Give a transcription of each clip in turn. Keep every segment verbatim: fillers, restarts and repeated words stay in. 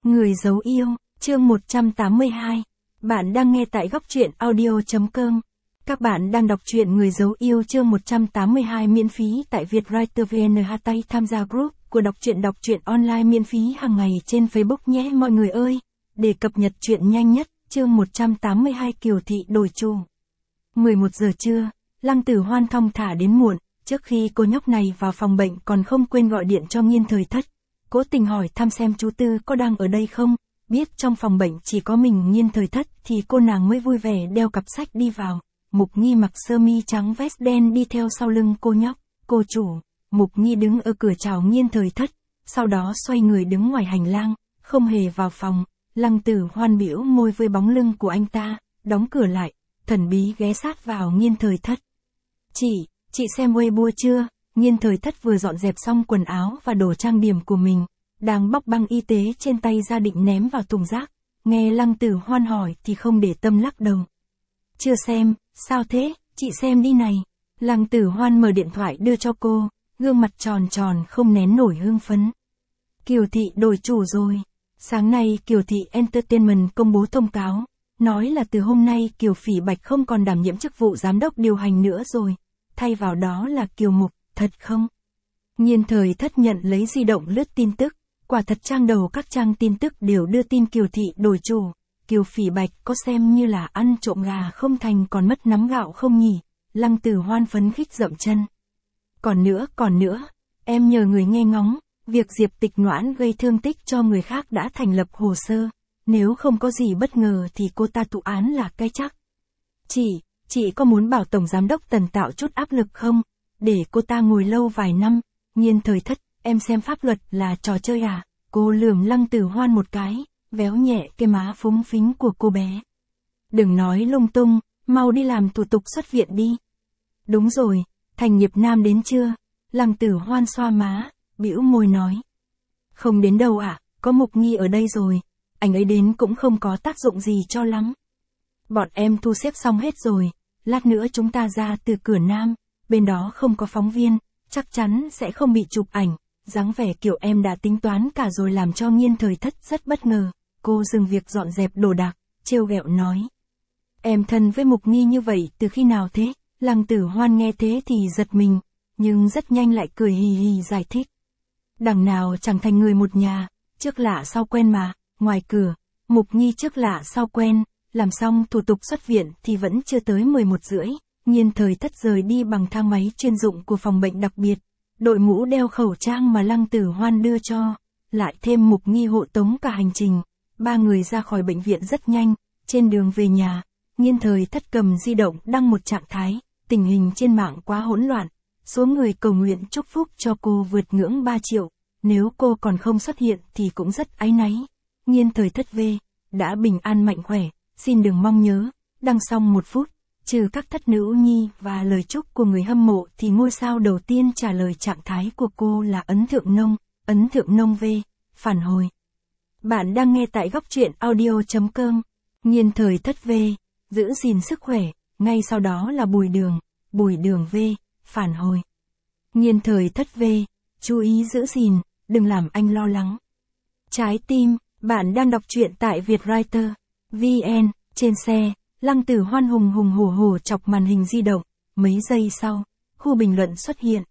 Người giấu yêu, chương một trăm tám mươi hai. Bạn đang nghe tại góc truyện audio.com. Các bạn đang đọc truyện Người giấu yêu chương một trăm tám mươi hai miễn phí tại Vietwriter vê en. Tay tham gia group của đọc truyện đọc truyện online miễn phí hàng ngày trên Facebook nhé mọi người ơi. Để cập nhật truyện nhanh nhất, chương một trăm tám mươi hai Kiều Thị đổi chủ. mười một giờ trưa, Lăng Tử Hoan thong thả đến muộn, trước khi cô nhóc này vào phòng bệnh còn không quên gọi điện cho Nghiên Thời Thất. Cố tình hỏi thăm xem chú Tư có đang ở đây không, biết trong phòng bệnh chỉ có mình Nghiên Thời Thất thì cô nàng mới vui vẻ đeo cặp sách đi vào. Mục Nghi mặc sơ mi trắng vest đen đi theo sau lưng cô nhóc. Cô chủ, Mục Nghi đứng ở cửa chào Nghiên Thời Thất, sau đó xoay người đứng ngoài hành lang, không hề vào phòng. Lăng Tử Hoan bĩu môi với bóng lưng của anh ta, đóng cửa lại, thần bí ghé sát vào Nghiên Thời Thất. Chị, chị xem Weibo chưa? Nghiên Thời Thất vừa dọn dẹp xong quần áo và đồ trang điểm của mình, đang bóc băng y tế trên tay ra định ném vào thùng rác. Nghe Lăng Tử Hoan hỏi thì không để tâm lắc đầu. Chưa xem, sao thế, chị xem đi này. Lăng Tử Hoan mở điện thoại đưa cho cô, gương mặt tròn tròn không nén nổi hưng phấn. Kiều Thị đổi chủ rồi. Sáng nay Kiều Thị Entertainment công bố thông cáo, nói là từ hôm nay Kiều Phỉ Bạch không còn đảm nhiệm chức vụ giám đốc điều hành nữa rồi, thay vào đó là Kiều Mục, thật không? Nghiên Thời Thất nhận lấy di động lướt tin tức, quả thật trang đầu các trang tin tức đều đưa tin Kiều Thị đổi chủ. Kiều Phỉ Bạch có xem như là ăn trộm gà không thành còn mất nắm gạo không nhỉ? Lăng Tử Hoan phấn khích dậm chân. Còn nữa, còn nữa, em nhờ người nghe ngóng, việc Diệp Tịch Noãn gây thương tích cho người khác đã thành lập hồ sơ, nếu không có gì bất ngờ thì cô ta thụ án là cái chắc. Chị, chị có muốn bảo Tổng Giám đốc Tần tạo chút áp lực không? Để cô ta ngồi lâu vài năm. Nghiên Thời Thất, em xem pháp luật là trò chơi à? Cô lườm Lăng Tử Hoan một cái, véo nhẹ cái má phúng phính của cô bé. Đừng nói lung tung, mau đi làm thủ tục xuất viện đi. Đúng rồi, Thành Nghiệp Nam đến chưa? Lăng Tử Hoan xoa má, bĩu môi nói. Không đến đâu ạ, à, có Mục Nghi ở đây rồi, anh ấy đến cũng không có tác dụng gì cho lắm. Bọn em thu xếp xong hết rồi, lát nữa chúng ta ra từ cửa Nam, bên đó không có phóng viên, chắc chắn sẽ không bị chụp ảnh. Dáng vẻ kiểu em đã tính toán cả rồi làm cho Nghiên Thời Thất rất bất ngờ. Cô dừng việc dọn dẹp đồ đạc, trêu ghẹo nói. Em thân với Mục Nghi như vậy từ khi nào thế? Lăng Tử Hoan nghe thế thì giật mình, nhưng rất nhanh lại cười hì hì giải thích. Đằng nào chẳng thành người một nhà, trước lạ sau quen mà. Ngoài cửa, Mục Nghi trước lạ sau quen, làm xong thủ tục xuất viện thì vẫn chưa tới mười một rưỡi. Nghiên Thời Thất rời đi bằng thang máy chuyên dụng của phòng bệnh đặc biệt, đội mũ đeo khẩu trang mà Lăng Tử Hoan đưa cho, lại thêm Mục Nghi hộ tống cả hành trình. Ba người ra khỏi bệnh viện rất nhanh, trên đường về nhà, Nghiên Thời Thất cầm di động đăng một trạng thái, tình hình trên mạng quá hỗn loạn, số người cầu nguyện chúc phúc cho cô vượt ngưỡng ba triệu, nếu cô còn không xuất hiện thì cũng rất áy náy. Nghiên Thời Thất V, đã bình an mạnh khỏe, xin đừng mong nhớ. Đăng xong một phút, trừ các thất nữ nhi và lời chúc của người hâm mộ thì ngôi sao đầu tiên trả lời trạng thái của cô là Ấn Thượng Nông, Ấn Thượng Nông V, phản hồi. Bạn đang nghe tại góc truyện audio.com. Nghiên Thời Thất V, giữ gìn sức khỏe, ngay sau đó là Bùi Đường, Bùi Đường V, phản hồi. Nghiên Thời Thất V, chú ý giữ gìn, đừng làm anh lo lắng. Trái tim, bạn đang đọc truyện tại Vietwriter vê en. Trên xe, Lăng Tử Hoan hùng hùng hổ hổ chọc màn hình di động, mấy giây sau, khu bình luận xuất hiện.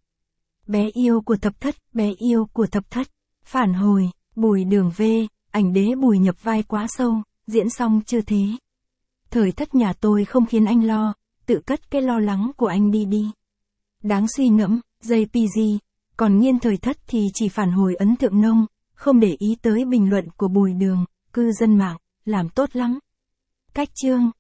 Bé yêu của Thập Thất, bé yêu của Thập Thất, phản hồi, Bùi Đường V, ảnh đế Bùi nhập vai quá sâu, diễn xong chưa thế? Thời Thất nhà tôi không khiến anh lo, tự cất cái lo lắng của anh đi đi. Đáng suy ngẫm, gi pê giê, còn Nghiên Thời Thất thì chỉ phản hồi Ấn Thượng Nông, không để ý tới bình luận của Bùi Đường. Cư dân mạng, làm tốt lắm. Cách chương.